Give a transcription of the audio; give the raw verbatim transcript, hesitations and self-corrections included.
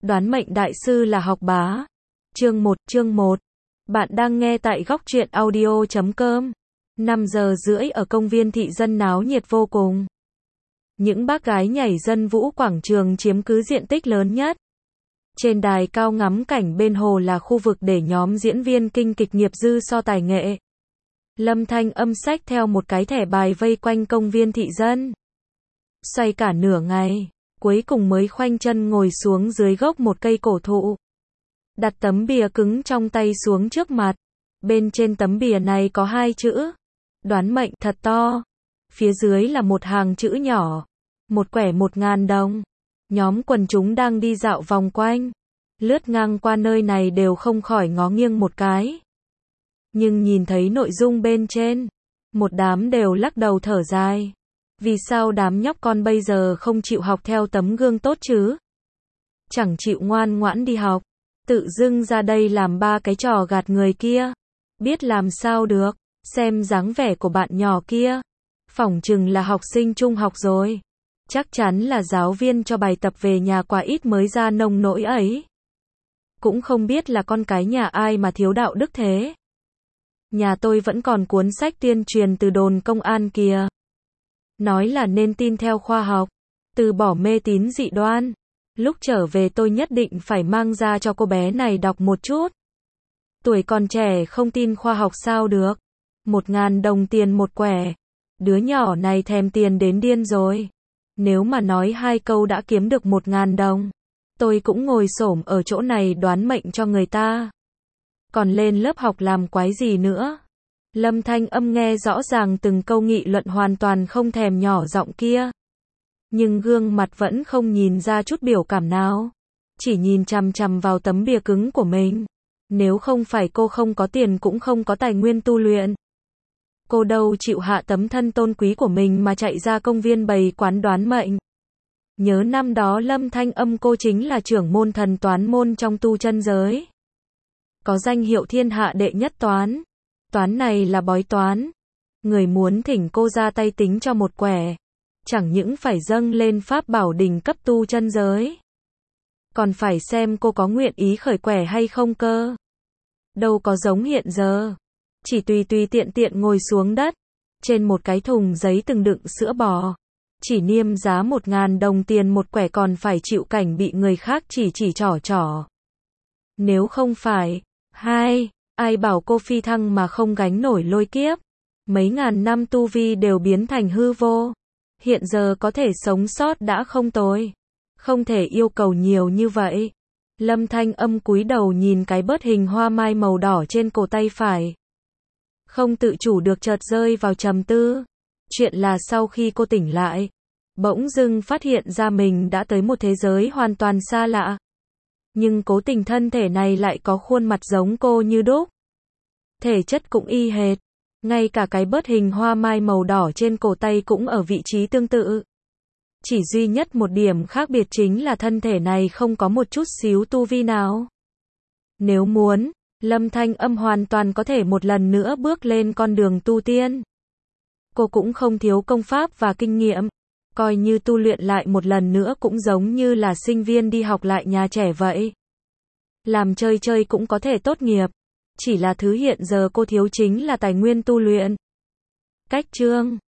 Đoán mệnh đại sư là học bá. Chương một, chương một. Bạn đang nghe tại góc truyện audio chấm com. năm giờ rưỡi ở công viên thị dân náo nhiệt vô cùng. Những bác gái nhảy dân vũ quảng trường chiếm cứ diện tích lớn nhất. Trên đài cao ngắm cảnh bên hồ là khu vực để nhóm diễn viên kinh kịch nghiệp dư so tài nghệ. Lâm Thanh Âm xách theo một cái thẻ bài vây quanh công viên thị dân. Xoay cả nửa ngày, cuối cùng mới khoanh chân ngồi xuống dưới gốc một cây cổ thụ. Đặt tấm bìa cứng trong tay xuống trước mặt. Bên trên tấm bìa này có hai chữ. Đoán mệnh thật to. Phía dưới là một hàng chữ nhỏ. Một quẻ một ngàn đồng. Nhóm quần chúng đang đi dạo vòng quanh. Lướt ngang qua nơi này đều không khỏi ngó nghiêng một cái. Nhưng nhìn thấy nội dung bên trên. Một đám đều lắc đầu thở dài. Vì sao đám nhóc con bây giờ không chịu học theo tấm gương tốt chứ? Chẳng chịu ngoan ngoãn đi học. Tự dưng ra đây làm ba cái trò gạt người kia. Biết làm sao được. Xem dáng vẻ của bạn nhỏ kia. Phỏng chừng là học sinh trung học rồi. Chắc chắn là giáo viên cho bài tập về nhà quá ít mới ra nông nỗi ấy. Cũng không biết là con cái nhà ai mà thiếu đạo đức thế. Nhà tôi vẫn còn cuốn sách tuyên truyền từ đồn công an kìa. Nói là nên tin theo khoa học. Từ bỏ mê tín dị đoan. Lúc trở về tôi nhất định phải mang ra cho cô bé này đọc một chút. Tuổi còn trẻ không tin khoa học sao được. Một ngàn đồng tiền một quẻ. Đứa nhỏ này thèm tiền đến điên rồi. Nếu mà nói hai câu đã kiếm được một ngàn đồng. Tôi cũng ngồi xổm ở chỗ này đoán mệnh cho người ta. Còn lên lớp học làm quái gì nữa. Lâm Thanh Âm nghe rõ ràng từng câu nghị luận hoàn toàn không thèm nhỏ giọng kia. Nhưng gương mặt vẫn không nhìn ra chút biểu cảm nào. Chỉ nhìn chằm chằm vào tấm bìa cứng của mình. Nếu không phải cô không có tiền cũng không có tài nguyên tu luyện. Cô đâu chịu hạ tấm thân tôn quý của mình mà chạy ra công viên bày quán đoán mệnh. Nhớ năm đó Lâm Thanh Âm cô chính là trưởng môn thần toán môn trong tu chân giới. Có danh hiệu thiên hạ đệ nhất toán. Toán này là bói toán. Người muốn thỉnh cô ra tay tính cho một quẻ. Chẳng những phải dâng lên pháp bảo đỉnh cấp tu chân giới. Còn phải xem cô có nguyện ý khởi quẻ hay không cơ. Đâu có giống hiện giờ. Chỉ tùy tùy tiện tiện ngồi xuống đất. Trên một cái thùng giấy từng đựng sữa bò. Chỉ niêm giá một ngàn đồng tiền một quẻ còn phải chịu cảnh bị người khác chỉ chỉ trỏ trỏ. Nếu không phải, hai, ai bảo cô phi thăng mà không gánh nổi lôi kiếp. Mấy ngàn năm tu vi đều biến thành hư vô. Hiện giờ có thể sống sót đã không tồi. Không thể yêu cầu nhiều như vậy. Lâm Thanh Âm cúi đầu nhìn cái bớt hình hoa mai màu đỏ trên cổ tay phải. Không tự chủ được chợt rơi vào trầm tư. Chuyện là sau khi cô tỉnh lại, bỗng dưng phát hiện ra mình đã tới một thế giới hoàn toàn xa lạ. Nhưng cố tình thân thể này lại có khuôn mặt giống cô như đúc. Thể chất cũng y hệt. Ngay cả cái bớt hình hoa mai màu đỏ trên cổ tay cũng ở vị trí tương tự. Chỉ duy nhất một điểm khác biệt chính là thân thể này không có một chút xíu tu vi nào. Nếu muốn, Lâm Thanh Âm hoàn toàn có thể một lần nữa bước lên con đường tu tiên. Cô cũng không thiếu công pháp và kinh nghiệm. Coi như tu luyện lại một lần nữa cũng giống như là sinh viên đi học lại nhà trẻ vậy. Làm chơi chơi cũng có thể tốt nghiệp. Chỉ là thứ hiện giờ cô thiếu chính là tài nguyên tu luyện. Cách chương